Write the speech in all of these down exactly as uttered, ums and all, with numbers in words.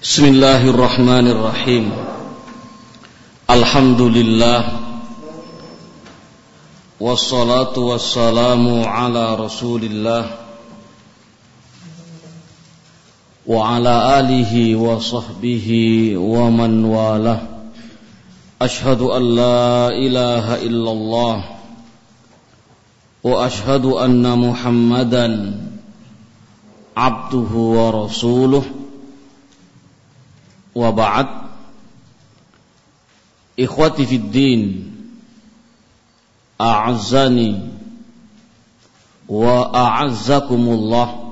Bismillahirrahmanirrahim. Alhamdulillah, wassalatu wassalamu ala Rasulillah wa ala alihi wa sahbihi wa man walah. Ashhadu an la ilaha illallah wa ashhadu anna Muhammadan abduhu wa rasuluh. Wa ba'd. Ikhwati fid din, a'azzani wa a'azzakumullah.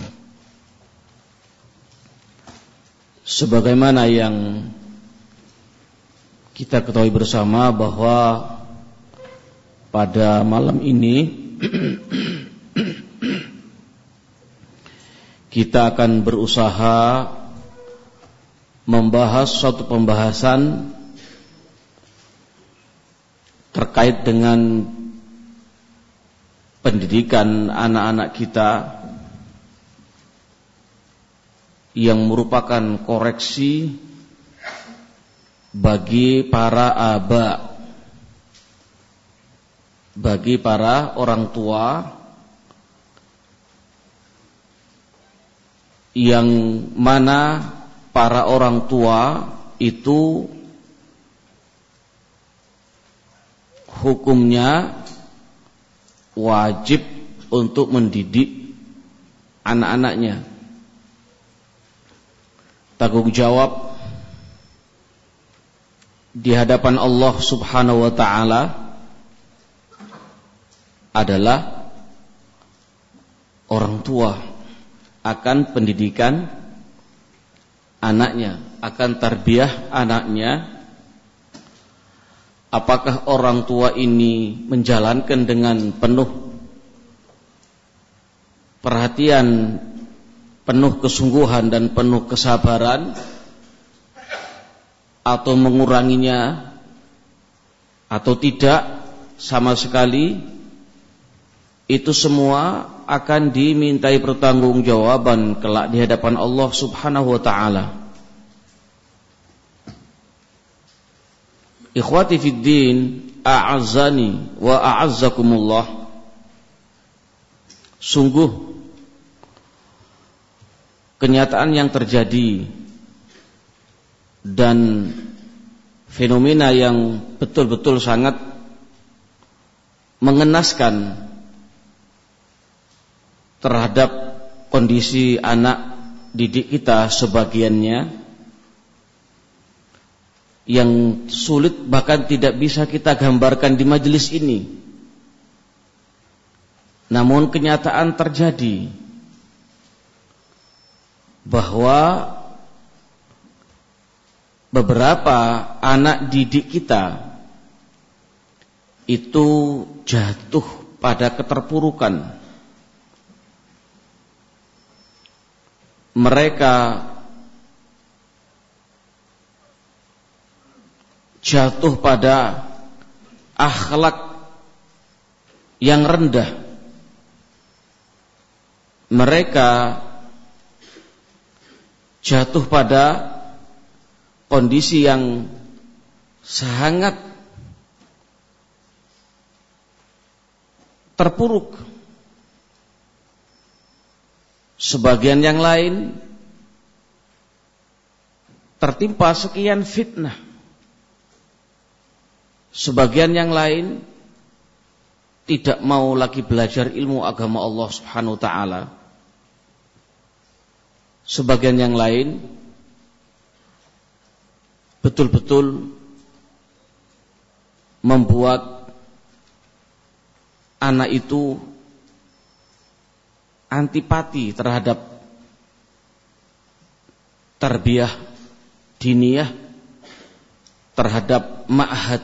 Sebagaimana yang kita ketahui bersama bahwa pada malam ini kita akan berusaha membahas suatu pembahasan terkait dengan pendidikan anak-anak kita yang merupakan koreksi bagi para aba, bagi para orang tua yang mana para orang tua itu hukumnya wajib untuk mendidik anak-anaknya. Tanggung jawab di hadapan Allah Subhanahu wa ta'ala adalah orang tua akan pendidikan anaknya, akan tarbiyah anaknya. Apakah orang tua ini menjalankan dengan penuh perhatian, penuh kesungguhan dan penuh kesabaran, atau menguranginya, atau tidak sama sekali? Itu semua akan dimintai pertanggungjawaban kelak di hadapan Allah Subhanahu wa ta'ala. Ikhwati fid din, a'azzani wa a'azzakumullah. Sungguh kenyataan yang terjadi dan fenomena yang betul-betul sangat mengenaskan terhadap kondisi anak didik kita sebagiannya, yang sulit bahkan tidak bisa kita gambarkan di majelis ini. Namun kenyataan terjadi bahwa beberapa anak didik kita itu jatuh pada keterpurukan. Mereka jatuh pada akhlak yang rendah. Mereka jatuh pada kondisi yang sangat terpuruk. Sebagian yang lain tertimpa sekian fitnah. Sebagian yang lain tidak mau lagi belajar ilmu agama Allah Subhanahu wa ta'ala. Sebagian yang lain betul-betul membuat anak itu antipati terhadap tarbiyah diniyah, terhadap ma'had.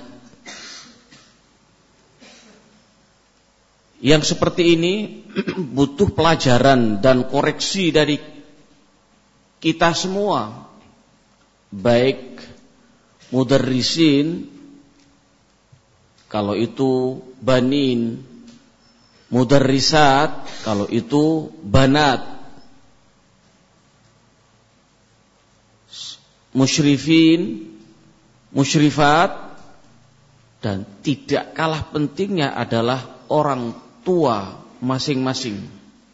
Yang seperti ini butuh pelajaran dan koreksi dari kita semua, baik mudarrisin kalau itu banin, mudarrisat kalau itu banat. musyrifin, musyrifat, dan tidak kalah pentingnya adalah orang tua masing-masing.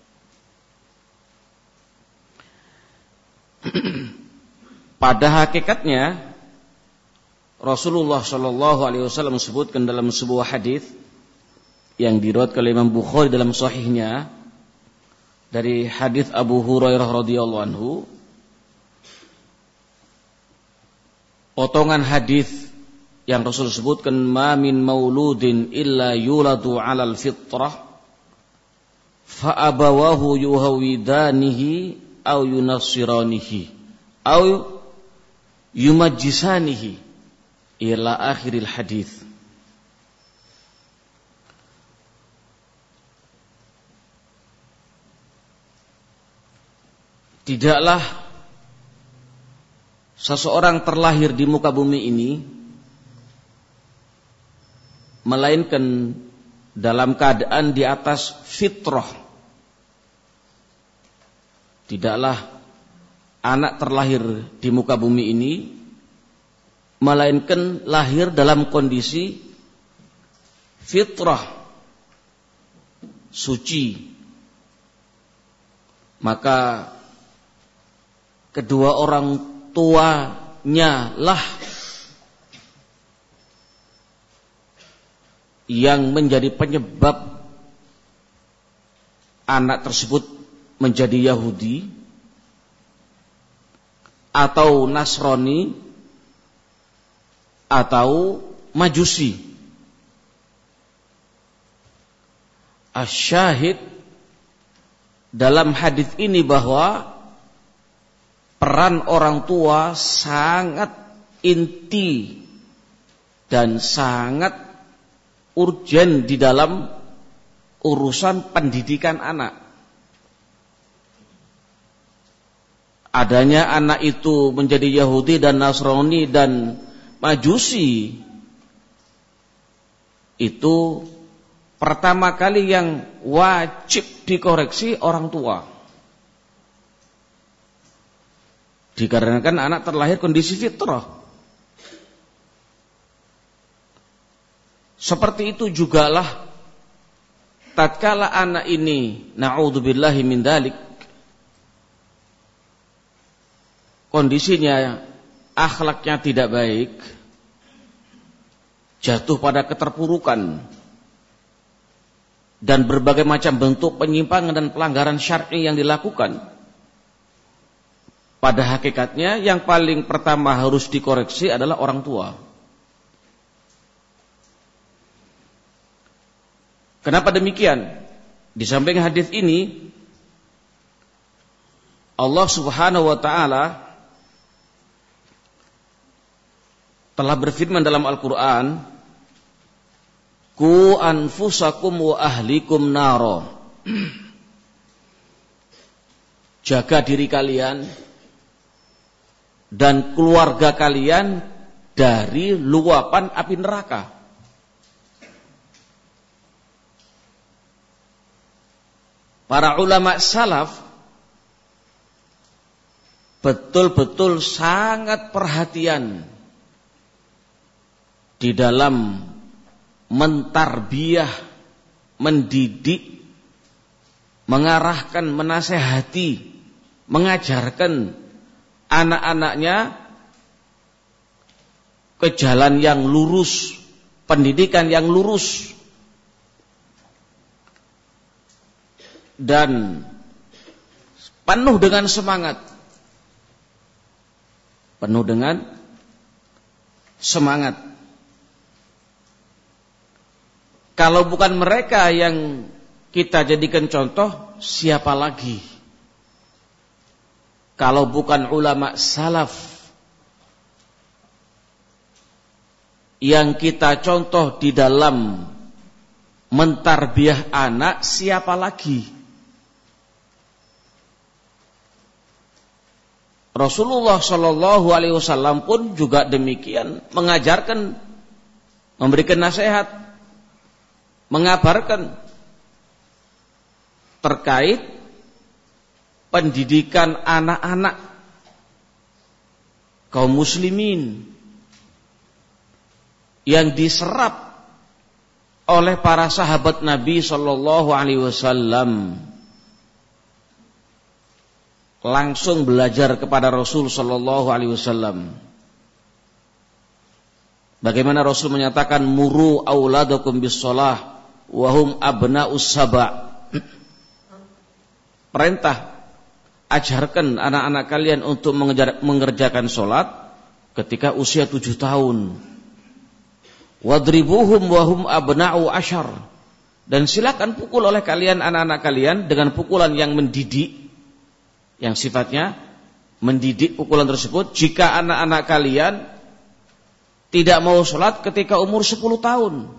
Pada hakikatnya Rasulullah Shallallahu Alaihi Wasallam sebutkan dalam sebuah hadis yang diriwayatkan oleh Imam Bukhari dalam Sahihnya dari hadis Abu Hurairah radhiyallahu anhu, potongan hadis yang Rasul sebutkan, ma min mauludin illa yuladu 'alal fitrah fa abawahu yuhawidanihi aw yunassiranihi aw yumajjisanihi ila akhiril hadis. Tidaklah seseorang terlahir di muka bumi ini melainkan dalam keadaan di atas fitrah. Tidaklah anak terlahir di muka bumi ini melainkan lahir dalam kondisi fitrah, suci. Maka kedua orang tuanya lah yang menjadi penyebab anak tersebut menjadi Yahudi atau Nasrani atau Majusi. Asyahid dalam hadis ini bahwa peran orang tua sangat inti dan sangat urgen di dalam urusan pendidikan anak. Adanya anak itu menjadi Yahudi dan Nasrani dan Majusi, itu pertama kali yang wajib dikoreksi orang tua. Dikarenakan anak terlahir kondisi fitrah. Seperti itu jugalah tatkala anak ini, na'udzubillahi min dzalik, kondisinya akhlaknya tidak baik, jatuh pada keterpurukan dan berbagai macam bentuk penyimpangan dan pelanggaran syar'i yang dilakukan, pada hakikatnya yang paling pertama harus dikoreksi adalah orang tua. Kenapa demikian? Di samping hadis ini, Allah Subhanahu wa taala telah berfirman dalam Al-Quran, Ku anfusakum wa ahlikum naro. Jaga diri kalian dan keluarga kalian dari luapan api neraka. Para ulama salaf betul-betul sangat perhatian di dalam mentarbiyah, mendidik, mengarahkan, menasehati, mengajarkan anak-anaknya ke jalan yang lurus, pendidikan yang lurus, dan penuh dengan semangat, penuh dengan semangat. Kalau bukan mereka yang kita jadikan contoh, siapa lagi? Kalau bukan ulama salaf yang kita contoh di dalam mentarbiyah anak, siapa lagi? Rasulullah Shallallahu Alaihi Wasallam pun juga demikian, mengajarkan, memberikan nasihat, mengabarkan terkait pendidikan anak-anak kaum muslimin yang diserap oleh para sahabat Nabi sallallahu alaihi wasallam, langsung belajar kepada Rasul sallallahu alaihi wasallam. Bagaimana Rasul menyatakan muru auladakum bis-shalah wa hum abna'us saba'. Perintah, ajarkan anak-anak kalian untuk mengejar, mengerjakan sholat ketika usia tujuh tahun. Wadribuhum wahum abna'u ashar. Dan silakan pukul oleh kalian anak-anak kalian dengan pukulan yang mendidik, yang sifatnya mendidik pukulan tersebut, jika anak-anak kalian tidak mau sholat ketika umur sepuluh tahun.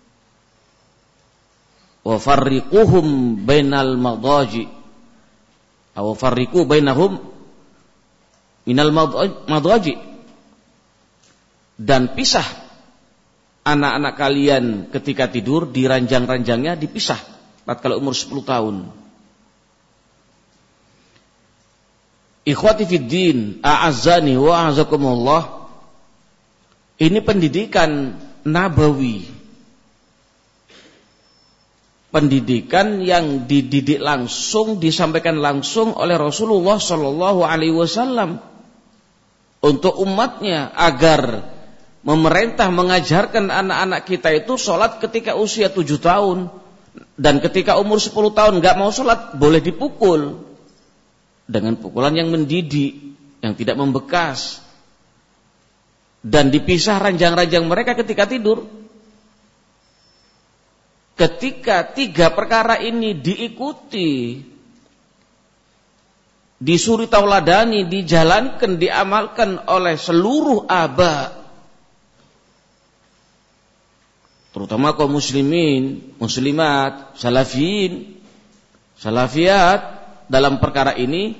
Wa farriquhum bainal madaji. Aw farriqu bainahum minal madaji. Dan pisah anak-anak kalian ketika tidur di ranjang-ranjangnya, dipisah tatkala umur sepuluh tahun. Ikhwati fid din, a'azzani wa a'azzakumullah. Ini pendidikan nabawi. Pendidikan yang dididik langsung, disampaikan langsung oleh Rasulullah sallallahu alaihi wasallam untuk umatnya, agar memerintah mengajarkan anak-anak kita itu sholat ketika usia tujuh tahun, dan ketika umur sepuluh tahun gak mau sholat boleh dipukul dengan pukulan yang mendidik, yang tidak membekas, dan dipisah ranjang-ranjang mereka ketika tidur. Ketika tiga perkara ini diikuti, disuruh tauladani, dijalankan, diamalkan oleh seluruh aba, terutama kaum muslimin, muslimat, salafiyin, salafiyat, dalam perkara ini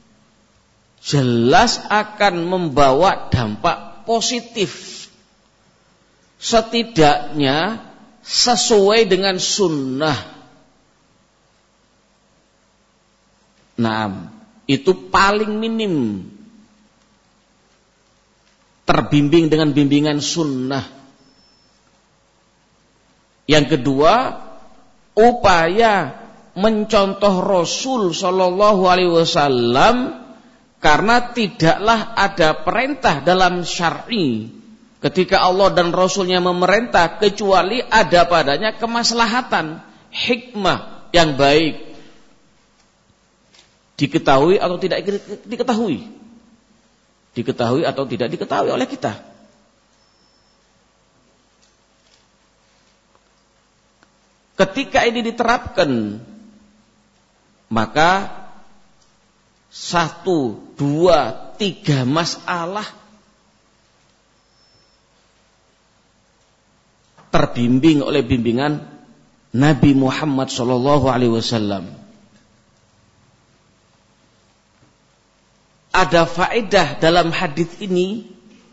jelas akan membawa dampak positif, setidaknya sesuai dengan sunnah. Nah, itu paling minim terbimbing dengan bimbingan sunnah. Yang kedua, upaya mencontoh Rasul sallallahu alaihi wasallam, karena tidaklah ada perintah dalam syar'i ketika Allah dan Rasulnya memerintah kecuali ada padanya kemaslahatan, hikmah yang baik, diketahui atau tidak diketahui, diketahui atau tidak diketahui oleh kita. Ketika ini diterapkan, maka satu, dua, tiga masalah terbimbing oleh bimbingan Nabi Muhammad sallallahu alaihi wasallam. Ada faedah dalam hadis ini.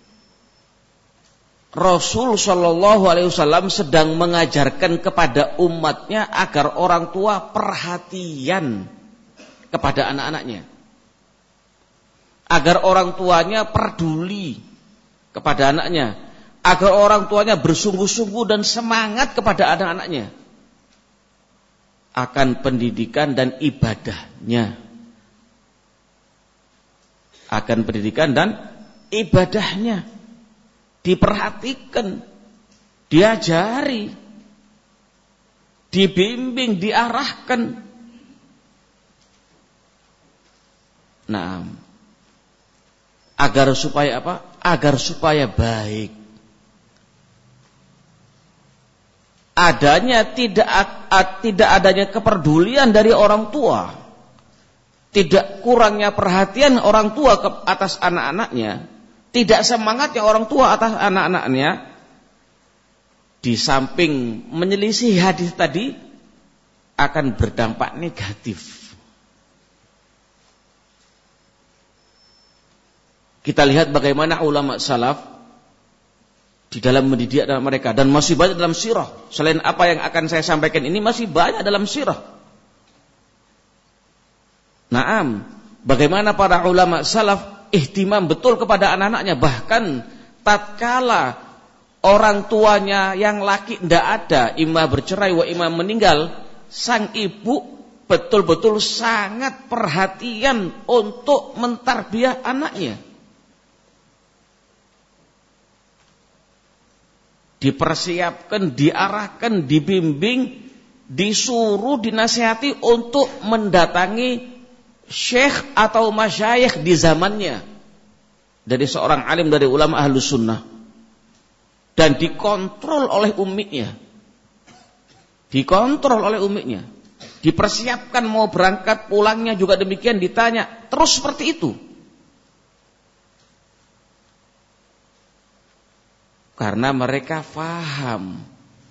Rasul sallallahu alaihi wasallam sedang mengajarkan kepada umatnya agar orang tua perhatian kepada anak-anaknya, agar orang tuanya peduli kepada anaknya, agar orang tuanya bersungguh-sungguh dan semangat kepada anak-anaknya akan pendidikan dan ibadahnya, akan pendidikan dan ibadahnya, diperhatikan, diajari, dibimbing, diarahkan. Nah, agar supaya apa? Agar supaya baik. Adanya tidak tidak adanya kepedulian dari orang tua, tidak kurangnya perhatian orang tua ke atas anak-anaknya, tidak semangatnya orang tua atas anak-anaknya, di samping menyelisih hadis tadi akan berdampak negatif. Kita lihat bagaimana ulama salaf di dalam mendidik anak mereka, dan masih banyak dalam sirah. Selain apa yang akan saya sampaikan ini, masih banyak dalam sirah. Naam, bagaimana para ulama salaf ihtimam betul kepada anak-anaknya. Bahkan tatkala orang tuanya yang laki tidak ada, imam bercerai wa imam meninggal, sang ibu betul-betul sangat perhatian untuk mentarbiyah anaknya. Dipersiapkan, diarahkan, dibimbing, disuruh, dinasihati untuk mendatangi syekh atau masyayikh di zamannya dari seorang alim dari ulama ahlus sunnah, dan dikontrol oleh umminya, dikontrol oleh umminya, dipersiapkan mau berangkat, pulangnya juga demikian, ditanya terus seperti itu. Karena mereka faham,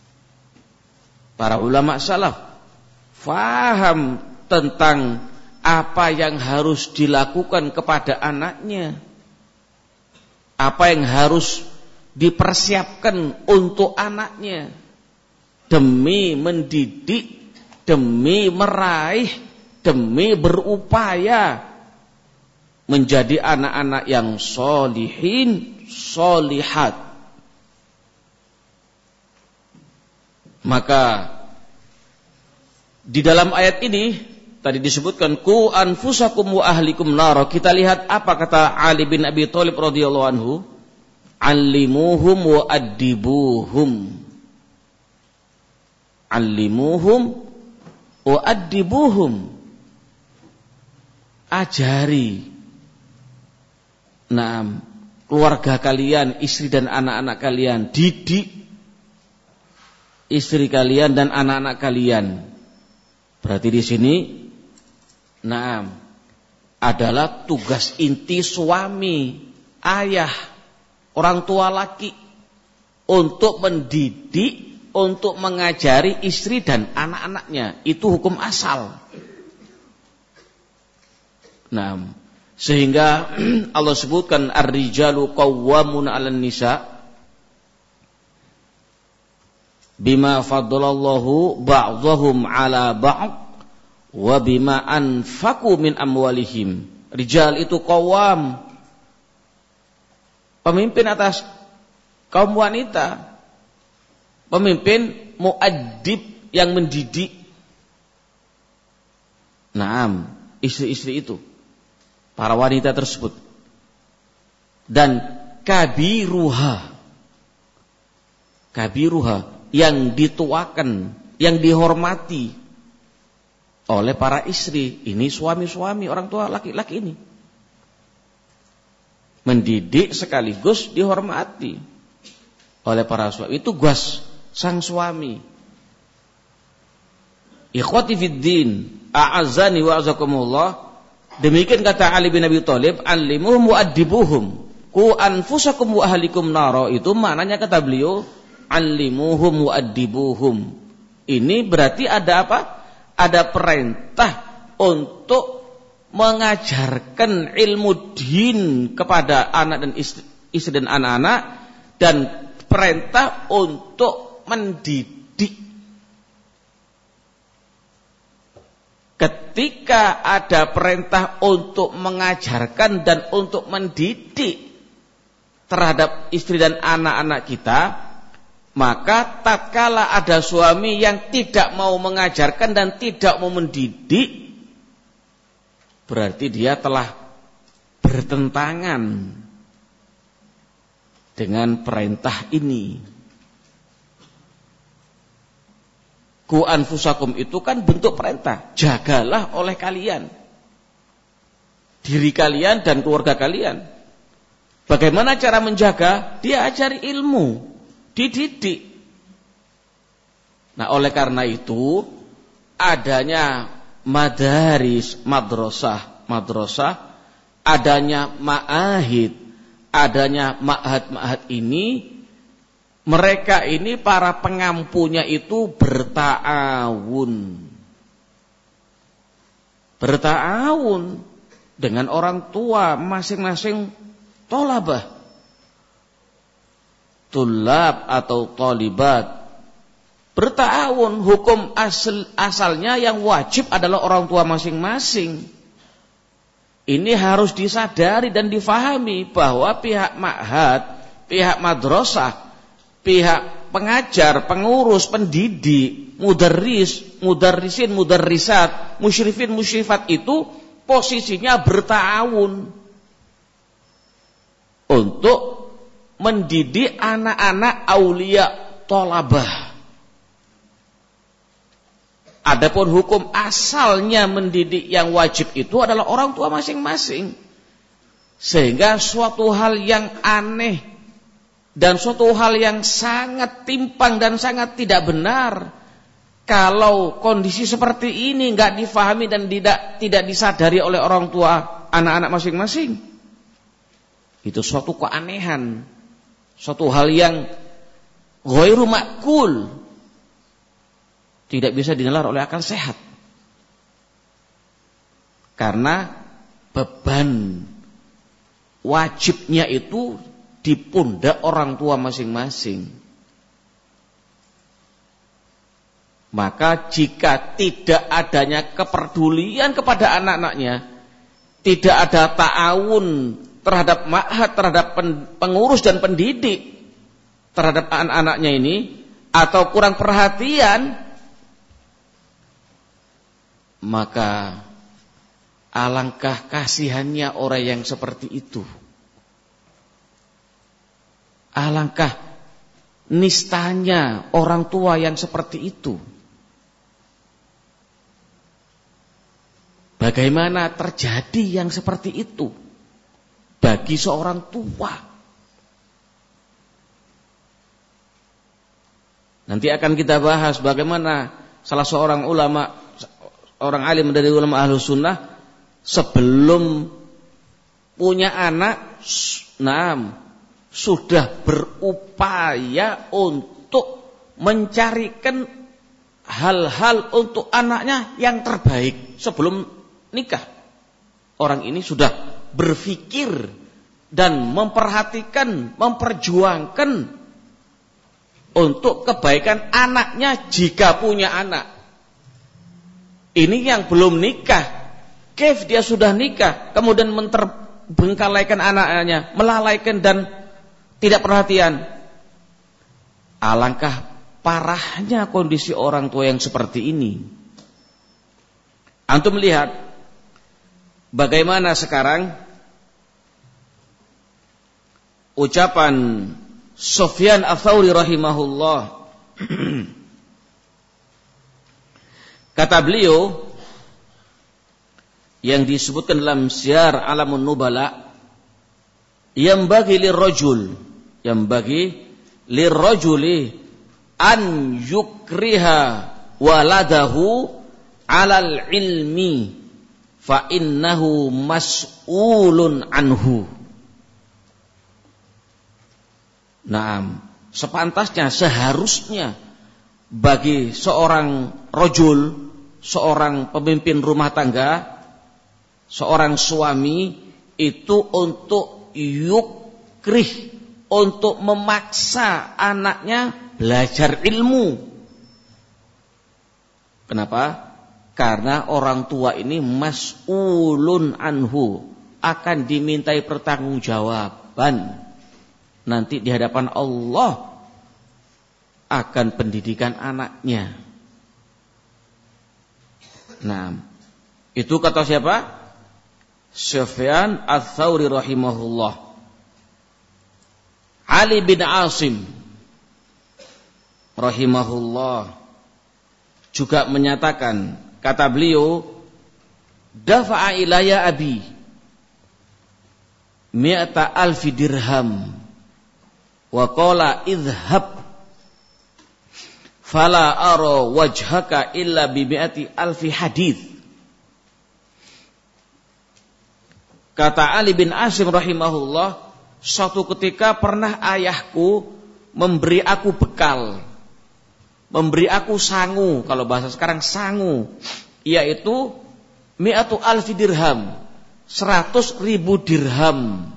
para ulama salaf faham tentang apa yang harus dilakukan kepada anaknya, apa yang harus dipersiapkan untuk anaknya demi mendidik, demi meraih, demi berupaya menjadi anak-anak yang sholihin, sholihat. Maka di dalam ayat ini tadi disebutkan ku anfusakum wa ahlikum nar. Kita lihat apa kata Ali bin Abi Thalib radhiyallahu anhu, allimuhum wa addibuhum. Allimuhum wa addibuhum. Ajari nah keluarga kalian, istri dan anak-anak kalian, didik istri kalian dan anak-anak kalian. Berarti di sini nah adalah tugas inti suami, ayah, orang tua laki untuk mendidik, untuk mengajari istri dan anak-anaknya. Itu hukum asal. Nah, sehingga Allah sebutkan ar-rijalu qawwamuna 'alan nisa bima faddalallahu ba'dhahum 'ala ba'd wa bima anfaqu min amwalihim. Rijal itu qawwam, pemimpin atas kaum wanita, pemimpin muaddib yang mendidik. Naam, istri-istri itu, para wanita tersebut. Dan kabiruha, kabiruha yang dituakan, yang dihormati oleh para istri. Ini suami-suami, orang tua laki-laki ini mendidik sekaligus dihormati oleh para suami. Itu tugas sang suami. Ikhwati fiddin, a'azzani wa a'azzakumullah. Demikian kata Ali bin Abi Thalib, allimuhum wa addibuhum, ku anfusakum wa ahlikum naro. Itu maknanya kata beliau, allimuhum wa addibuhum. Ini berarti ada apa? Ada perintah untuk mengajarkan ilmu din kepada anak dan istri, istri dan anak-anak, dan perintah untuk mendidik. Ketika ada perintah untuk mengajarkan dan untuk mendidik terhadap istri dan anak-anak kita, maka tatkala ada suami yang tidak mau mengajarkan dan tidak mau mendidik, berarti dia telah bertentangan dengan perintah ini. Ku anfusakum itu kan bentuk perintah, jagalah oleh kalian diri kalian dan keluarga kalian. Bagaimana cara menjaga? Dia ajari ilmu, dididik. Nah, oleh karena itu adanya madaris, madrasah, madrasah, adanya ma'ahid, adanya ma'had-ma'had ini, mereka ini para pengampunya itu berta'awun. Berta'awun dengan orang tua masing-masing tolabah, tulab atau tolibat. Berta'awun, hukum asal, asalnya yang wajib adalah orang tua masing-masing. Ini harus disadari dan difahami bahwa pihak ma'had, pihak madrasah, pihak pengajar, pengurus, pendidik, mudarris, mudarrisin, mudarrisat, musyrifin, musyrifat itu posisinya bertawun untuk mendidik anak-anak aulia thalabah. Adapun hukum asalnya mendidik yang wajib itu adalah orang tua masing-masing. Sehingga suatu hal yang aneh dan suatu hal yang sangat timpang dan sangat tidak benar kalau kondisi seperti ini enggak difahami dan tidak tidak disadari oleh orang tua anak-anak masing-masing. Itu suatu keanehan, suatu hal yang ghairu ma'kul. Tidak bisa dinalar oleh akal sehat. Karena beban wajibnya itu di pundak orang tua masing-masing. Maka jika tidak adanya kepedulian kepada anak-anaknya, tidak ada ta'awun terhadap ma'had, terhadap pengurus dan pendidik terhadap anak-anaknya ini, atau kurang perhatian, maka alangkah kasihannya orang yang seperti itu. Alangkah nistanya orang tua yang seperti itu. Bagaimana terjadi yang seperti itu bagi seorang tua? Nanti akan kita bahas bagaimana salah seorang ulama, orang alim dari ulama Ahlus Sunnah, sebelum punya anak, nah, sudah berupaya untuk mencarikan hal-hal untuk anaknya yang terbaik sebelum nikah. Orang ini sudah berpikir dan memperhatikan, memperjuangkan untuk kebaikan anaknya jika punya anak. Ini yang belum nikah. Kef dia sudah nikah, kemudian menterbengkalaikan anaknya, melalaikan dan tidak perhatian. Alangkah parahnya kondisi orang tua yang seperti ini. Antum melihat bagaimana sekarang ucapan Sufyan Ats-Tsauri rahimahullah. Kata beliau yang disebutkan dalam Syiar Alamun Nubala, yang bagi lirrajul, yang bagi lirrajuli an yukriha waladahu alal ilmi fa innahu mas'ulun anhu. Naam, sepantasnya, seharusnya bagi seorang rajul, seorang pemimpin rumah tangga, seorang suami itu untuk yukrih, untuk memaksa anaknya belajar ilmu. Kenapa? Karena orang tua ini mas'ulun anhu, akan dimintai pertanggungjawaban nanti di hadapan Allah akan pendidikan anaknya. Nah, itu kata siapa? Sufyan Ats-Tsauri rahimahullah. Ali bin Asim rahimahullah juga menyatakan, kata beliau, dafa'a ilayya abi mi'ata alfi dirham wa qala idhhab fala ara wajhaka illa bi mi'ati alfi hadits. Kata Ali bin Asim rahimahullah, suatu ketika pernah ayahku memberi aku bekal, memberi aku sangu, kalau bahasa sekarang sangu, yaitu mi'atu alfi dirham, seratus ribu dirham.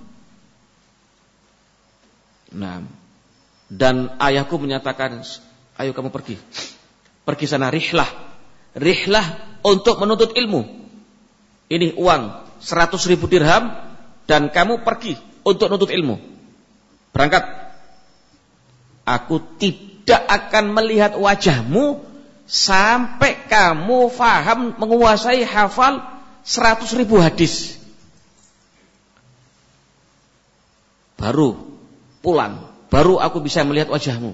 Nah, dan ayahku menyatakan, ayo kamu pergi, pergi sana, rihlah, rihlah untuk menuntut ilmu. Ini uang seratus ribu dirham dan kamu pergi untuk nuntut ilmu. Berangkat. Aku tidak akan melihat wajahmu sampai kamu faham, menguasai, hafal seratus ribu hadis. Baru pulang, baru aku bisa melihat wajahmu.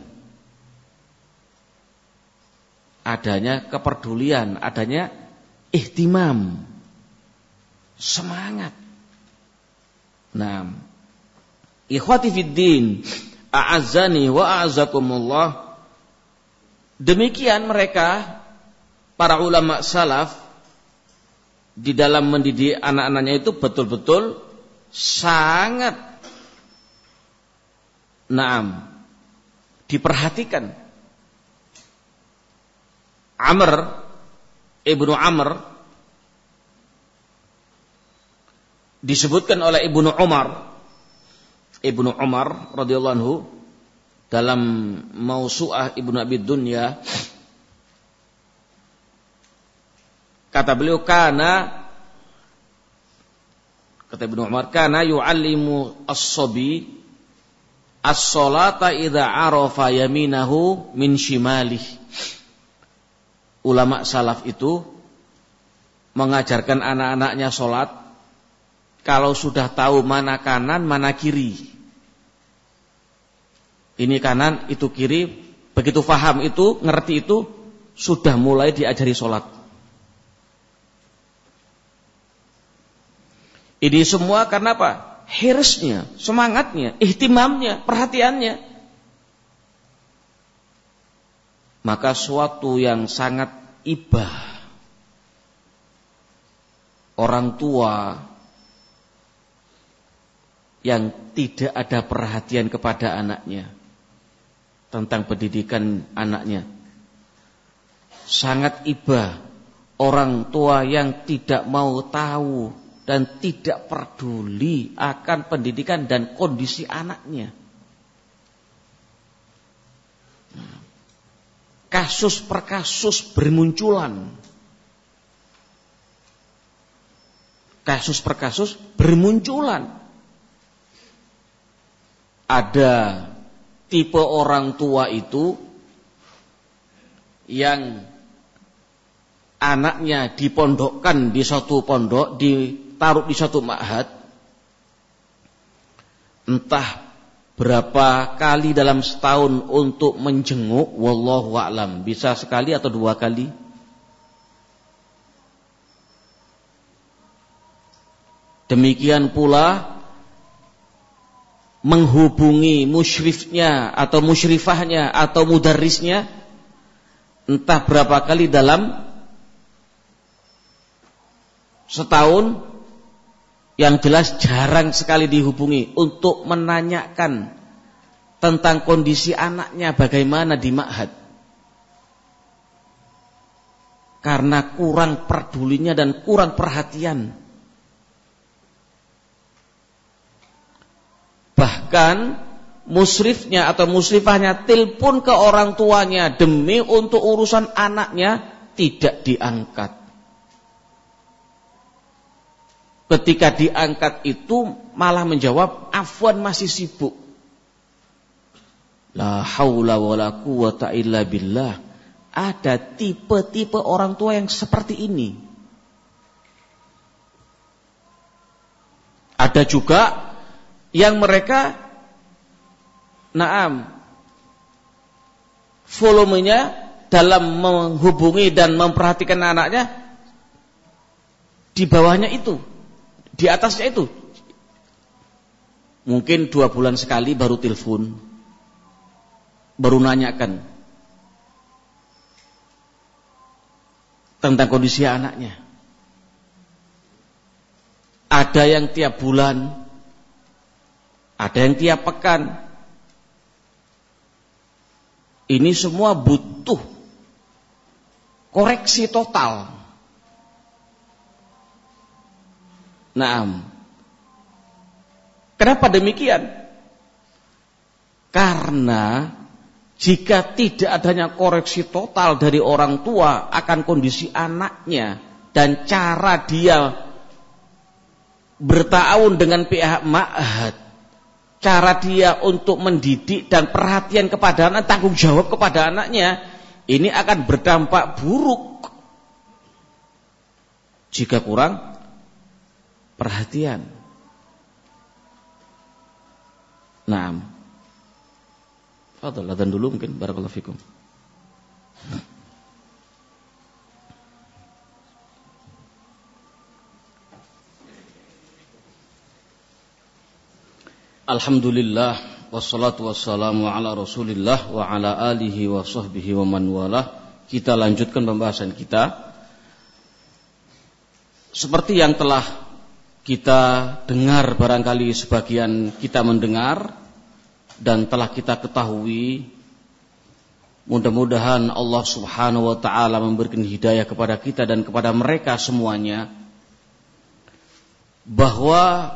Adanya kepedulian, adanya ihtimam, semangat. Nah, ikhwati fiddin, a'azzani wa a'azzakumullah. Demikian mereka para ulama salaf di dalam mendidik anak-anaknya itu betul-betul sangat naam diperhatikan. Amr Ibnu Amr disebutkan oleh Ibnu Umar Ibnu Umar radhiyallahu anhu dalam Mausu'ah Ibnu Abi Dunya, kata beliau, kana kata Ibnu Umar, kana yu'allimu as-sabi as-salata idza arafa yaminahu min shimalih. Ulama salaf itu mengajarkan anak-anaknya sholat kalau sudah tahu mana kanan, mana kiri. Ini kanan, itu kiri. Begitu faham itu, ngerti itu, sudah mulai diajari sholat. Ini semua karena apa? Hirsnya, semangatnya, ihtimamnya, perhatiannya. Maka suatu yang sangat ibah, orang tua yang tidak ada perhatian kepada anaknya tentang pendidikan anaknya. Sangat ibah orang tua yang tidak mau tahu dan tidak peduli akan pendidikan dan kondisi anaknya. Kasus per kasus bermunculan. Kasus per kasus bermunculan. Ada tipe orang tua itu yang anaknya dipondokkan di suatu pondok, ditaruh di suatu ma'had, entah berapa kali dalam setahun untuk menjenguk, wallahu a'lam, bisa sekali atau dua kali. Demikian pula menghubungi musyrifnya atau musyrifahnya atau mudarrisnya entah berapa kali dalam setahun. Yang jelas jarang sekali dihubungi untuk menanyakan tentang kondisi anaknya bagaimana di ma'had. Karena kurang pedulinya dan kurang perhatian. Bahkan musrifnya atau musrifahnya telepon ke orang tuanya demi untuk urusan anaknya tidak diangkat. Ketika diangkat itu malah menjawab, afwan masih sibuk. La haula wala quwata illa billah. Ada tipe-tipe orang tua yang seperti ini. Ada juga yang mereka naam volumenya dalam menghubungi dan memperhatikan anaknya di bawahnya itu, di atasnya itu. Mungkin dua bulan sekali baru telepon, baru nanyakan tentang kondisi anaknya. Ada yang tiap bulan, ada yang tiap pekan. Ini semua butuh koreksi total. Naam. Kenapa demikian? Karena jika tidak adanya koreksi total dari orang tua akan kondisi anaknya dan cara dia bertahun dengan pihak ma'had, cara dia untuk mendidik dan perhatian kepada anak, tanggung jawab kepada anaknya, ini akan berdampak buruk jika kurang perhatian. Naam. Fadhal, adzan dulu mungkin, barakallahu fikum. Alhamdulillah, wassalatu wassalamu ala Rasulillah wa ala alihi wa sahbihi wa man walah. Kita lanjutkan pembahasan kita. Seperti yang telah kita dengar, barangkali sebagian kita mendengar dan telah kita ketahui, mudah-mudahan Allah Subhanahu wa taala memberikan hidayah kepada kita dan kepada mereka semuanya, bahwa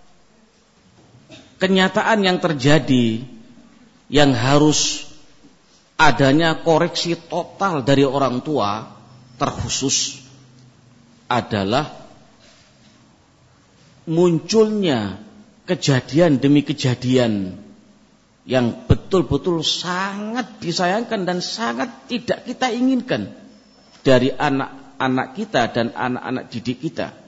kenyataan yang terjadi yang harus adanya koreksi total dari orang tua terkhusus adalah munculnya kejadian demi kejadian yang betul-betul sangat disayangkan dan sangat tidak kita inginkan dari anak-anak kita dan anak-anak didik kita.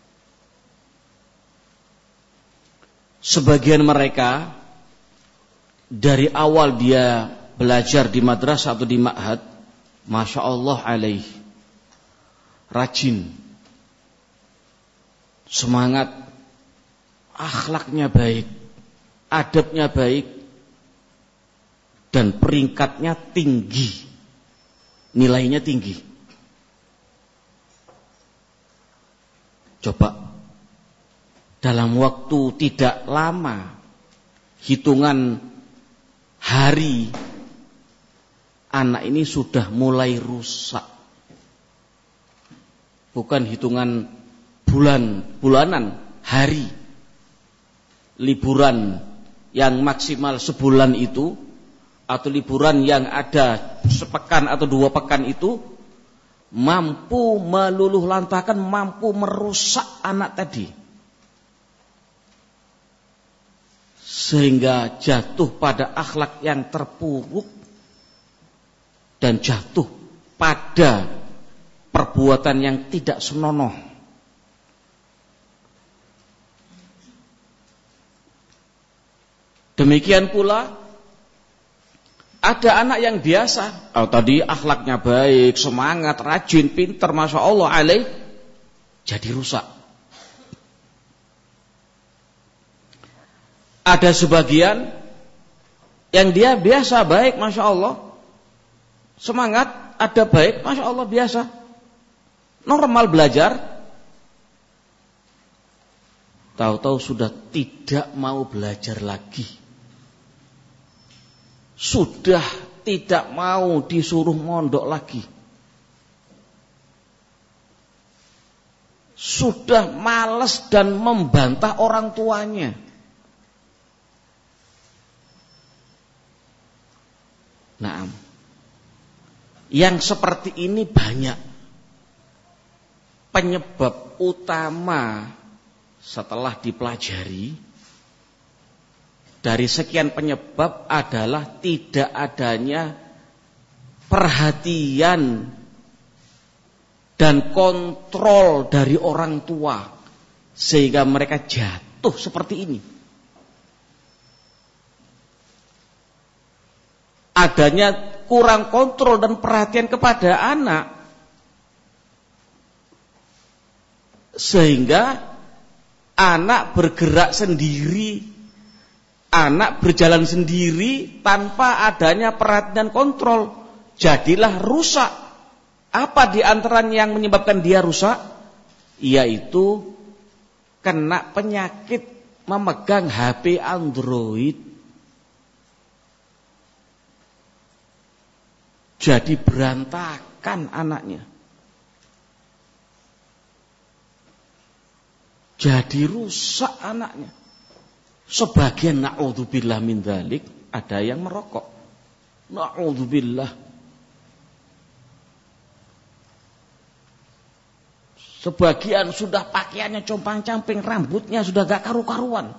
Sebagian mereka dari awal dia belajar di madrasah atau di ma'had, Masya Allah alaih, rajin, semangat, akhlaknya baik, adabnya baik, dan peringkatnya tinggi, nilainya tinggi. Coba dalam waktu tidak lama, hitungan hari, anak ini sudah mulai rusak. Bukan hitungan bulan, bulanan, hari. Liburan yang maksimal sebulan itu, atau liburan yang ada sepekan atau dua pekan itu, mampu meluluh lantakan, mampu merusak anak tadi. Sehingga jatuh pada akhlak yang terpuruk dan jatuh pada perbuatan yang tidak senonoh. Demikian pula ada anak yang biasa, oh, tadi akhlaknya baik, semangat, rajin, pintar, Masya Allah alaih, jadi rusak. Ada sebagian yang dia biasa baik, Masya Allah, semangat, ada baik, Masya Allah, biasa, normal belajar, tahu-tahu sudah tidak mau belajar lagi, sudah tidak mau disuruh mondok lagi, sudah malas dan membantah orang tuanya. Nah, yang seperti ini banyak. Penyebab utama setelah dipelajari dari sekian penyebab adalah tidak adanya perhatian dan kontrol dari orang tua, sehingga mereka jatuh seperti ini. Adanya kurang kontrol dan perhatian kepada anak, sehingga anak bergerak sendiri, anak berjalan sendiri tanpa adanya perhatian dan kontrol. Jadilah rusak. Apa di antaranya yang menyebabkan dia rusak? Yaitu kena penyakit memegang H P Android. Jadi berantakan anaknya. Jadi rusak anaknya. Sebagian na'udzubillah min dzalik, ada yang merokok. Na'udzubillah. Sebagian sudah pakaiannya compang-camping, rambutnya sudah gak karu-karuan.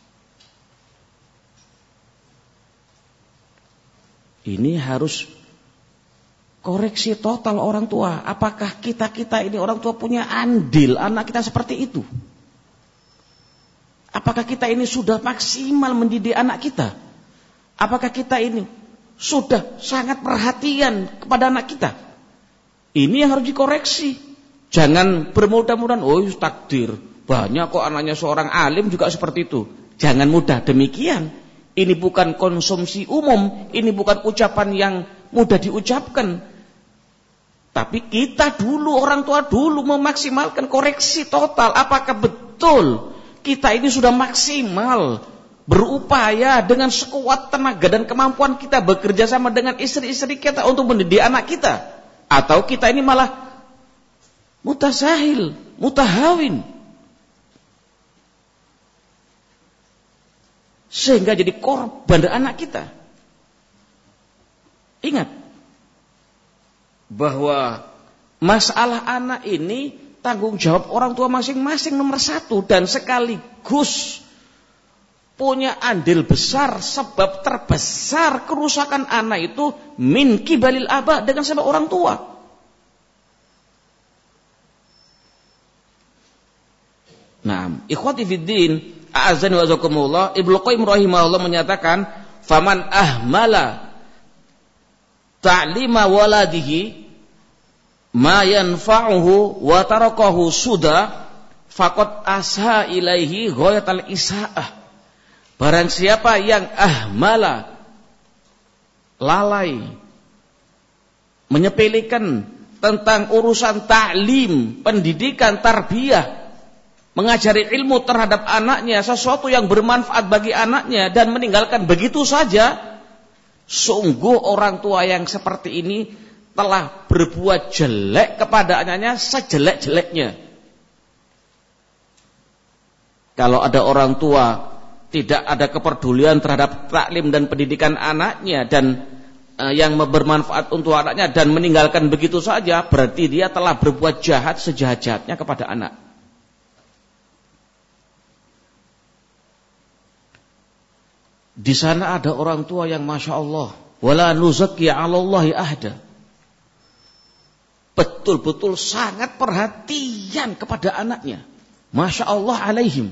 Ini harus koreksi total orang tua. Apakah kita-kita ini orang tua punya andil anak kita seperti itu? Apakah kita ini sudah maksimal mendidik anak kita? Apakah kita ini sudah sangat perhatian kepada anak kita? Ini yang harus dikoreksi. Jangan bermudah-mudahan, oh takdir, banyak kok anaknya seorang alim juga seperti itu. Jangan mudah demikian. Ini bukan konsumsi umum, ini bukan ucapan yang mudah diucapkan. Tapi kita dulu, orang tua dulu memaksimalkan koreksi total. Apakah betul kita ini sudah maksimal berupaya dengan sekuat tenaga dan kemampuan kita bekerja sama dengan istri-istri kita untuk mendidik anak kita? Atau kita ini malah mutasahil, mutahawin, sehingga jadi korban dari anak kita. Ingat bahwa masalah anak ini tanggung jawab orang tua masing-masing nomor satu, dan sekaligus punya andil besar, sebab terbesar kerusakan anak itu min kibalil aba, dengan sebab orang tua. Nah, ikhwati fiddin, a'azzani wa azakumullah, Ibnu Qayyim rahimahullah menyatakan, faman ahmala ta'lima waladihi ma yanfa'uhu wa tarakahu suda faqad asha ilaihi ghayatal isaah. Barang siapa yang ahmala, lalai, menyepelekan tentang urusan ta'lim, pendidikan, tarbiyah, mengajari ilmu terhadap anaknya, sesuatu yang bermanfaat bagi anaknya, dan meninggalkan begitu saja, sungguh orang tua yang seperti ini telah berbuat jelek kepada anaknya sejelek-jeleknya. Kalau ada orang tua tidak ada kepedulian terhadap taklim dan pendidikan anaknya, dan uh, yang bermanfaat untuk anaknya, dan meninggalkan begitu saja, berarti dia telah berbuat jahat sejahat-jahatnya kepada anak. Di sana ada orang tua yang masya Allah, wala nuzakki 'alallahi ahda, betul-betul sangat perhatian kepada anaknya, masya Allah alaihim.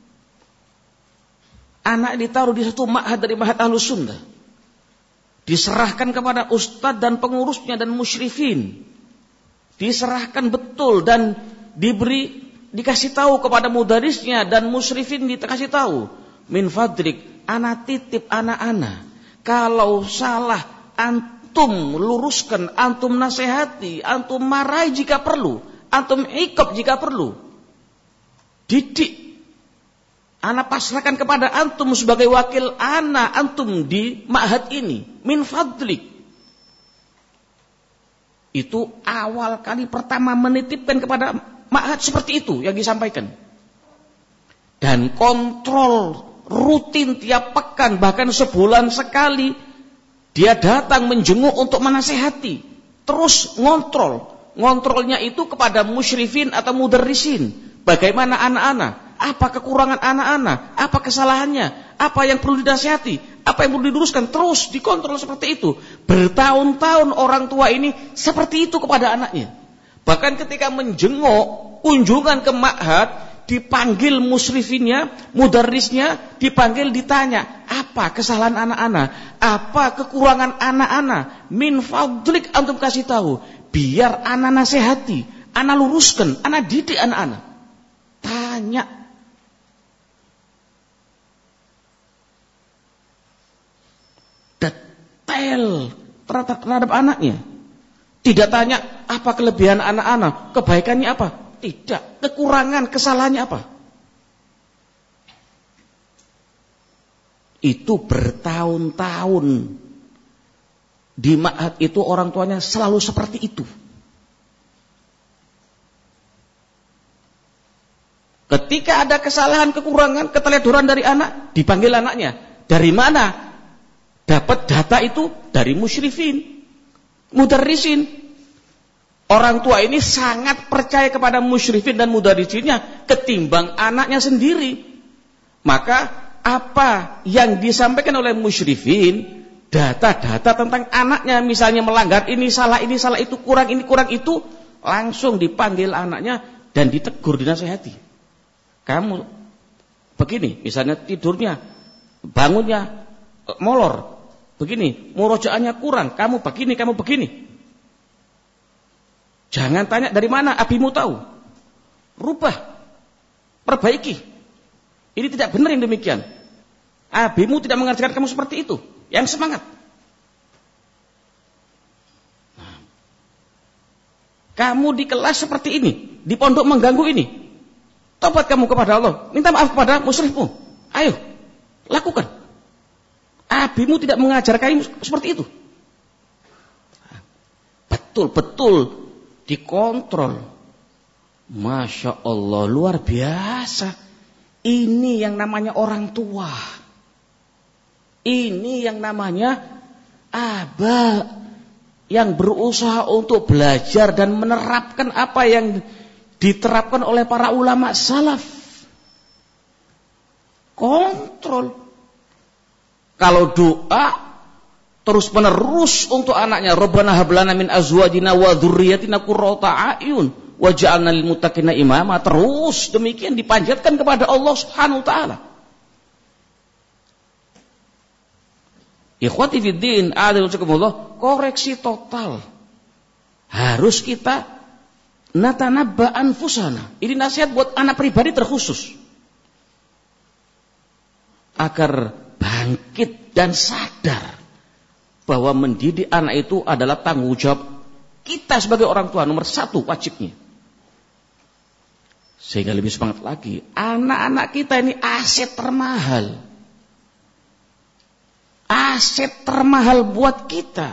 Anak ditaruh di satu ma'had dari ma'had Ahlus Sunnah, diserahkan kepada ustadz dan pengurusnya dan musyrifin, diserahkan betul dan diberi, dikasih tahu kepada mudarisnya dan musyrifin, dikasih tahu, min fadlik, anak titip anak-anak, kalau salah antum luruskan, antum nasihati, antum marahi jika perlu, antum ikab jika perlu, didik. Anak pasrahkan kepada antum sebagai wakil anak antum di ma'had ini, min fadlik. Itu awal kali pertama menitipkan kepada ma'had seperti itu yang disampaikan. Dan kontrol rutin tiap pekan, bahkan sebulan sekali dia datang menjenguk untuk menasehati, terus ngontrol. Ngontrolnya itu kepada musyrifin atau mudarrisin. Bagaimana anak-anak, apa kekurangan anak-anak, apa kesalahannya, apa yang perlu dinasehati, apa yang perlu diluruskan, terus dikontrol seperti itu. Bertahun-tahun orang tua ini seperti itu kepada anaknya. Bahkan ketika menjenguk, kunjungan ke ma'had, dipanggil musrifinnya, mudarrisnya, dipanggil, ditanya, apa kesalahan anak-anak, apa kekurangan anak-anak, min fadlik antum kasih tahu, biar anak nasihati, anak luruskan, anak didik anak-anak. Tanya. Detail terhadap anaknya. Tidak tanya apa kelebihan anak-anak, kebaikannya apa. Tidak, kekurangan, kesalahannya apa. Itu bertahun-tahun di ma'had itu orang tuanya selalu seperti itu. Ketika ada kesalahan, kekurangan, keteledoran dari anak, dipanggil anaknya. Dari mana? Dapat data itu dari musyrifin, mudarrisin. Orang tua ini sangat percaya kepada musyrifin dan mudarrisinnya ketimbang anaknya sendiri. Maka apa yang disampaikan oleh musyrifin, data-data tentang anaknya, misalnya melanggar ini, salah ini, salah itu, kurang ini, kurang itu, langsung dipanggil anaknya dan ditegur, dinasihati. Kamu begini, misalnya tidurnya, bangunnya molor, begini, murojaannya kurang, kamu begini, kamu begini. Jangan tanya dari mana abimu tahu. Rubah, perbaiki. Ini tidak benar yang demikian. Abimu tidak mengajarkan kamu seperti itu. Yang semangat. Kamu di kelas seperti ini, di pondok mengganggu ini. Tobat kamu kepada Allah, minta maaf kepada musyrifmu. Ayo, lakukan. Abimu tidak mengajarkan seperti itu. Betul-betul dikontrol. Masya Allah, luar biasa. Ini yang namanya orang tua. Ini yang namanya aba, yang berusaha untuk belajar dan menerapkan apa yang diterapkan oleh para ulama salaf. Kontrol. Kalau doa terus menerus untuk anaknya, Rabbana hab lana min azwajina wa dzurriyyatina qurrata a'yun waj'alna lil muttaqina imama, terus demikian dipanjatkan kepada Allah Subhanahu wa taala. Ikhwati fiddin, a'udzubikumullah, koreksi total. Harus kita natanabba anfusana. Ini nasihat buat anak pribadi terkhusus. Agar bangkit dan sadar bahwa mendidik anak itu adalah tanggung jawab kita sebagai orang tua nomor satu wajibnya. Sehingga lebih semangat lagi, anak-anak kita ini aset termahal. Aset termahal buat kita.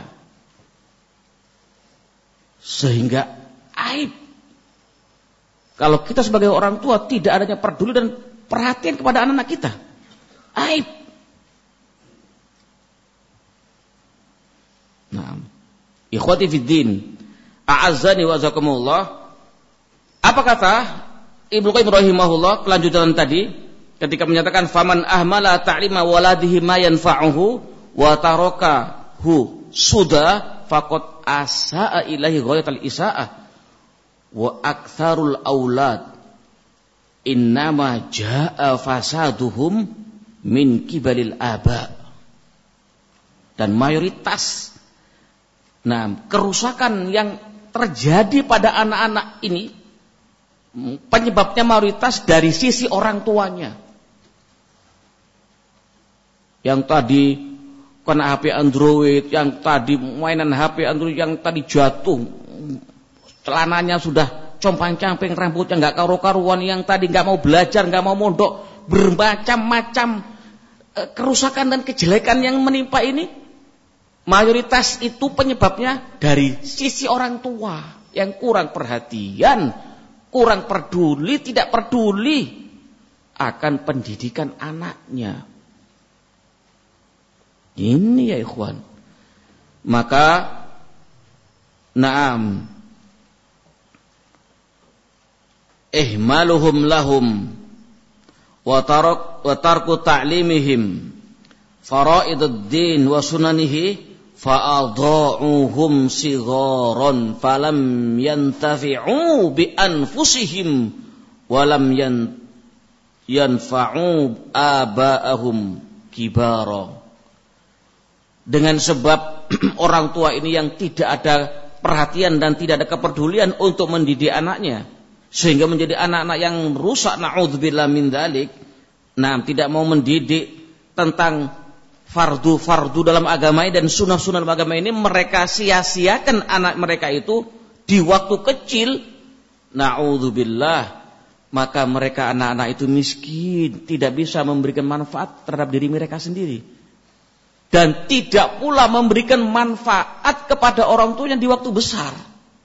Sehingga aib kalau kita sebagai orang tua tidak adanya peduli dan perhatian kepada anak-anak kita. Aib. Nah, ikhwati fiddin, a'azzani wa azakumullah. Apa kata Ibnu Qayyim rahimahullah kelanjutan tadi ketika menyatakan faman ahmala ta'lima waladihi ma yanfa'uhu wa tarakahu suda faqad asaa ilahi ghayatal isaah wa aktsarul aulad innama jaa fasaduhum min kibalil aba. Dan mayoritas nah kerusakan yang terjadi pada anak-anak ini penyebabnya mayoritas dari sisi orang tuanya. Yang tadi kena H P Android, yang tadi mainan H P Android, yang tadi jatuh, celananya sudah compang-camping, rambutnya nggak karu-karuan, yang tadi nggak mau belajar, nggak mau mondok, bermacam-macam kerusakan dan kejelekan yang menimpa ini. Mayoritas itu penyebabnya dari sisi orang tua yang kurang perhatian, kurang peduli, tidak peduli akan pendidikan anaknya. Ini ya ikhwan. Maka na'am ihmaluhum lahum wa tarak wa tarku ta'limihim faraidud din wa sunanihi fa'adha'uhum sigharan falam yantafi'u bi anfusihim wa lam yanfa'u aba'ahum kibara. Dengan sebab orang tua ini yang tidak ada perhatian dan tidak ada kepedulian untuk mendidik anaknya, sehingga menjadi anak-anak yang rusak, na'udzubillah min dzalik. Nah, tidak mau mendidik tentang fardu-fardu dalam agama ini dan sunnah-sunnah dalam agama ini, mereka sia-siakan anak mereka itu di waktu kecil, na'udzubillah, maka mereka anak-anak itu miskin, tidak bisa memberikan manfaat terhadap diri mereka sendiri. Dan tidak pula memberikan manfaat kepada orang tuanya di waktu besar.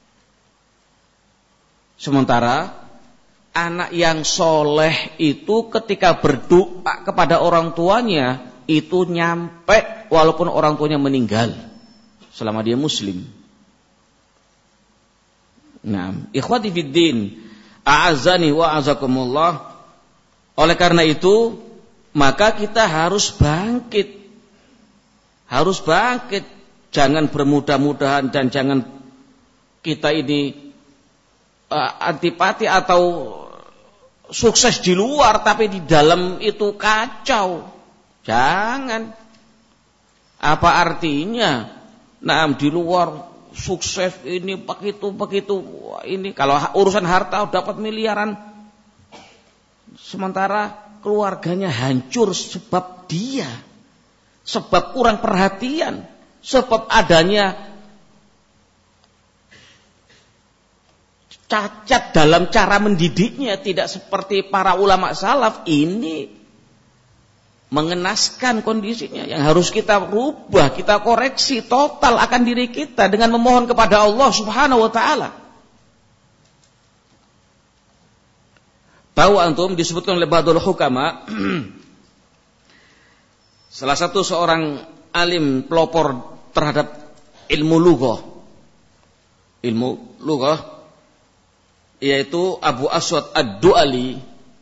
Sementara anak yang soleh itu ketika berdoa kepada orang tuanya itu nyampe walaupun orang tuanya meninggal selama dia muslim. Nah, ikhwati fiddin, a'azzani wa a'azakumullah. Oleh karena itu, maka kita harus bangkit. Harus bangkit. Jangan bermudah-mudahan dan jangan kita ini uh, antipati atau sukses di luar tapi di dalam itu kacau. Jangan. Apa artinya? Nah, di luar sukses ini begitu begitu ini kalau urusan harta dapat miliaran, sementara keluarganya hancur sebab dia, sebab kurang perhatian, sebab adanya cacat dalam cara mendidiknya, tidak seperti para ulama salaf. Ini mengenaskan kondisinya yang harus kita rubah, kita koreksi total akan diri kita dengan memohon kepada Allah Subhanahu wa taala. Tahu antum, disebutkan oleh ba'dul hukama, salah satu seorang alim pelopor terhadap ilmu lughah. Ilmu lughah yaitu Abu Aswad Ad-Du'ali.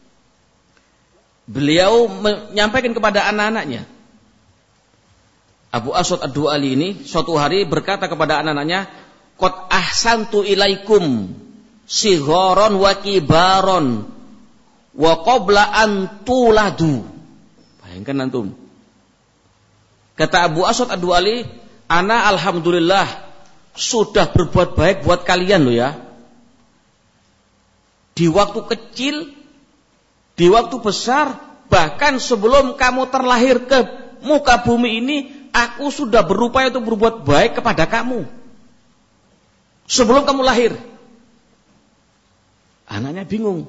Beliau menyampaikan kepada anak-anaknya. Abu Aswad Ad-Du'ali ini suatu hari berkata kepada anak-anaknya, "Qad ahsantu ilaikum sigharon wa kibaron wa qabla an tuladu." Bayangkan antum. Kata Abu Aswad Ad-Du'ali, "Ana alhamdulillah sudah berbuat baik buat kalian loh ya. Di waktu kecil, di waktu besar, bahkan sebelum kamu terlahir ke muka bumi ini, aku sudah berupaya untuk berbuat baik kepada kamu. Sebelum kamu lahir." Anaknya bingung.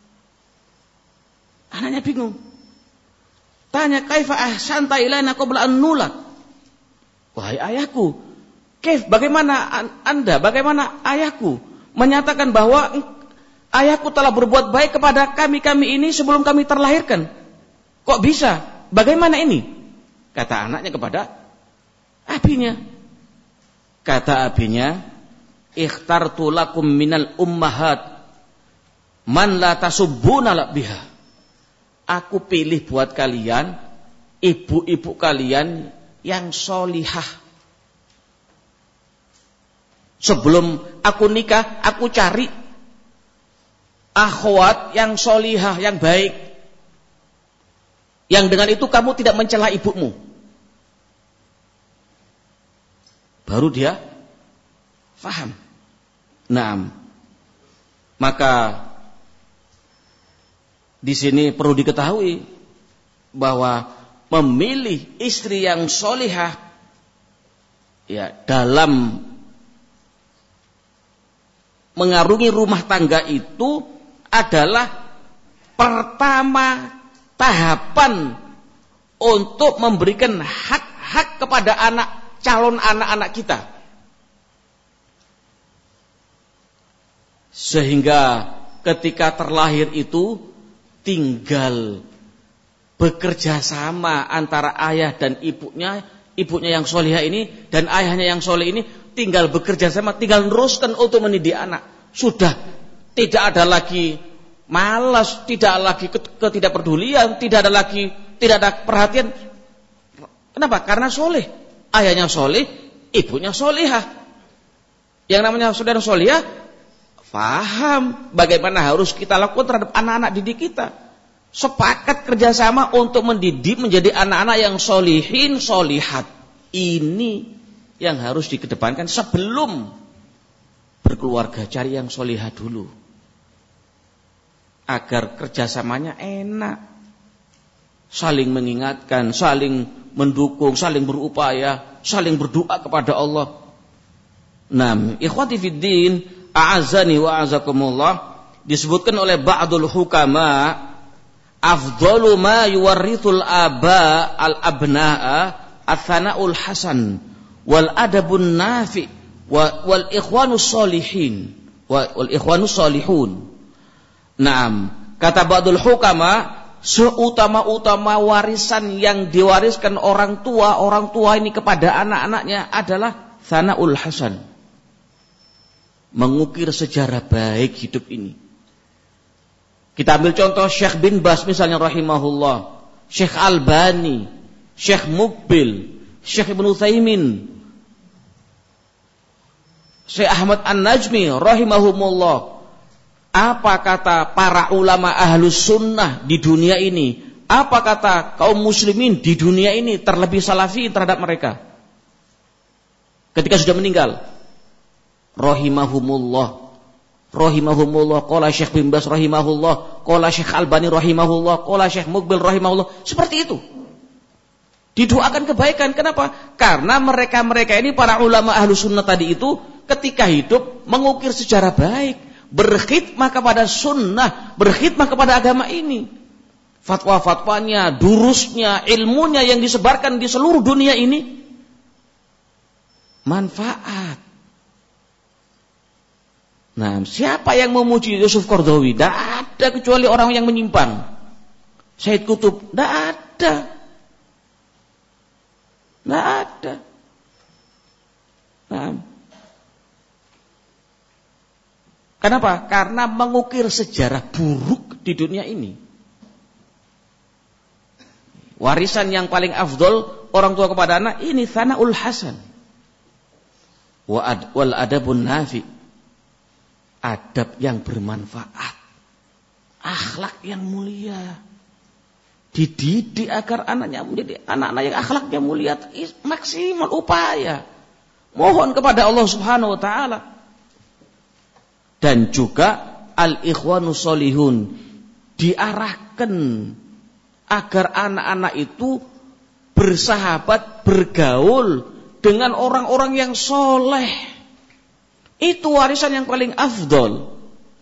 Anaknya bingung. Tanya, "Kaifa ahsanta ilaina qabla an nulad?" Wahai ayahku, kaif, bagaimana Anda, bagaimana ayahku menyatakan bahwa ayahku telah berbuat baik kepada kami-kami ini sebelum kami terlahirkan. Kok bisa? Bagaimana ini? Kata anaknya kepada abinya. Kata abinya, "Ikhtartu lakum minal ummahat man la tasubbuna biha." Aku pilih buat kalian ibu-ibu kalian yang solihah. Sebelum aku nikah, aku cari akhwat yang solihah, yang baik, yang dengan itu kamu tidak mencela ibumu. Baru dia faham. Naam. Maka di sini perlu diketahui bahwa memilih istri yang solihah ya dalam mengarungi rumah tangga itu adalah pertama tahapan untuk memberikan hak-hak kepada anak, calon anak-anak kita. Sehingga ketika terlahir itu tinggal bekerja sama antara ayah dan ibunya, ibunya yang solihah ini dan ayahnya yang soleh ini tinggal bekerja sama, tinggal meneruskan untuk mendidik anak. Sudah tidak ada lagi malas, tidak lagi ketidakpedulian, tidak ada lagi tidak ada perhatian. Kenapa? Karena soleh, ayahnya soleh, ibunya solihah. Yang namanya saudara solihah faham bagaimana harus kita lakukan terhadap anak-anak didik kita. Sepakat kerjasama untuk mendidik menjadi anak-anak yang solihin, solihat. Ini yang harus dikedepankan sebelum berkeluarga. Cari yang solihat dulu, agar kerjasamanya enak, saling mengingatkan, saling mendukung, saling berupaya, saling berdoa kepada Allah. Nah, ikhwati fiddin, a'azani wa a'azakumullah, disebutkan oleh ba'dul hukama, afdalu ma yuwarrithul aba al-abna'a athana'ul hasan wal adabun nafi wal ikhwanus solihin wal ikhwanus solihun. Naam, kata ba'dul hukama, seutama-utama warisan yang diwariskan orang tua, orang tua ini kepada anak-anaknya adalah thana'ul hasan. mengukir sejarah baik hidup ini. Kita ambil contoh Syekh bin Bas misalnya rahimahullah, Syekh Albani, Syekh Muqbil, Syekh Ibnu Utsaimin, Syekh Ahmad An-Najmi rahimahumullah. Apa kata para ulama ahlus sunnah di dunia ini? Apa kata kaum muslimin di dunia ini terlebih salafi terhadap mereka ketika sudah meninggal? Rahimahumullah, rahimahumullah. Qala Syekh bin Bas rahimahullah, qala Syekh Albani rahimahullah, qala Syekh Muqbil rahimahullah. Seperti itu. Didoakan kebaikan. Kenapa? Karena mereka-mereka ini para ulama ahlus sunnah tadi itu ketika hidup mengukir sejarah baik, berkhidmah kepada sunnah, berkhidmah kepada agama ini. Fatwa-fatwanya, durusnya, ilmunya yang disebarkan di seluruh dunia ini manfaat. Nah, siapa yang memuji Yusuf Qaradawi? Tidak ada kecuali orang yang menyimpang. Said Qutb? Tidak ada. Tidak ada. Nah. Kenapa? Karena mengukir sejarah buruk di dunia ini. Warisan yang paling afdol orang tua kepada anak ini Thanaul Hasan. Wal adabun nafi. Adab yang bermanfaat, akhlak yang mulia, dididik agar anaknya menjadi anak-anak yang akhlaknya mulia, maksimal upaya mohon kepada Allah Subhanahu wa taala. Dan juga al-ikhwanus sholihun, diarahkan agar anak-anak itu bersahabat, bergaul dengan orang-orang yang soleh. Itu warisan yang paling afdol.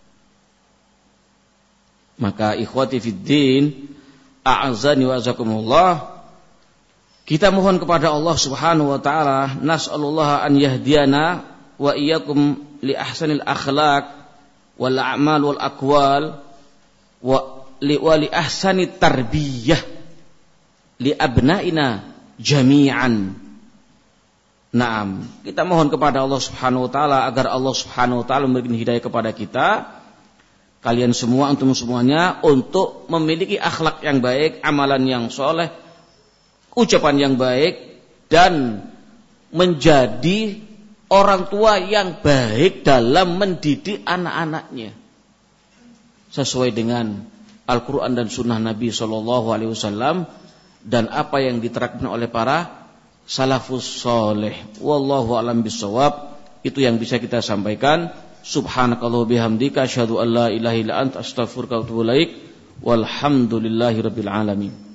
Maka ikhwati fiddin, a'azani wa azakumullah, kita mohon kepada Allah Subhanahu wa taala, nas'alullah an yahdiyana wa iyyakum li ahsanil akhlaq wal a'mal wal aqwal wa li wa li ahsanit tarbiyah li abnaina jami'an. Naam, kita mohon kepada Allah Subhanahu wa taala agar Allah Subhanahu wa taala memberikan hidayah kepada kita, kalian semua, antum semuanya, untuk memiliki akhlak yang baik, amalan yang soleh, ucapan yang baik, dan menjadi orang tua yang baik dalam mendidik anak-anaknya sesuai dengan Al-Quran dan Sunnah Nabi Sallallahu Alaihi Wasallam dan apa yang diterapkan oleh para salafus soleh. Wallahu alam bisawab. Itu yang bisa kita sampaikan. Subhanakallah bihamdika asyhadu an la ilaha illa anta astaghfiruka wa atubu ilaik. Walhamdulillahi rabbil alamin.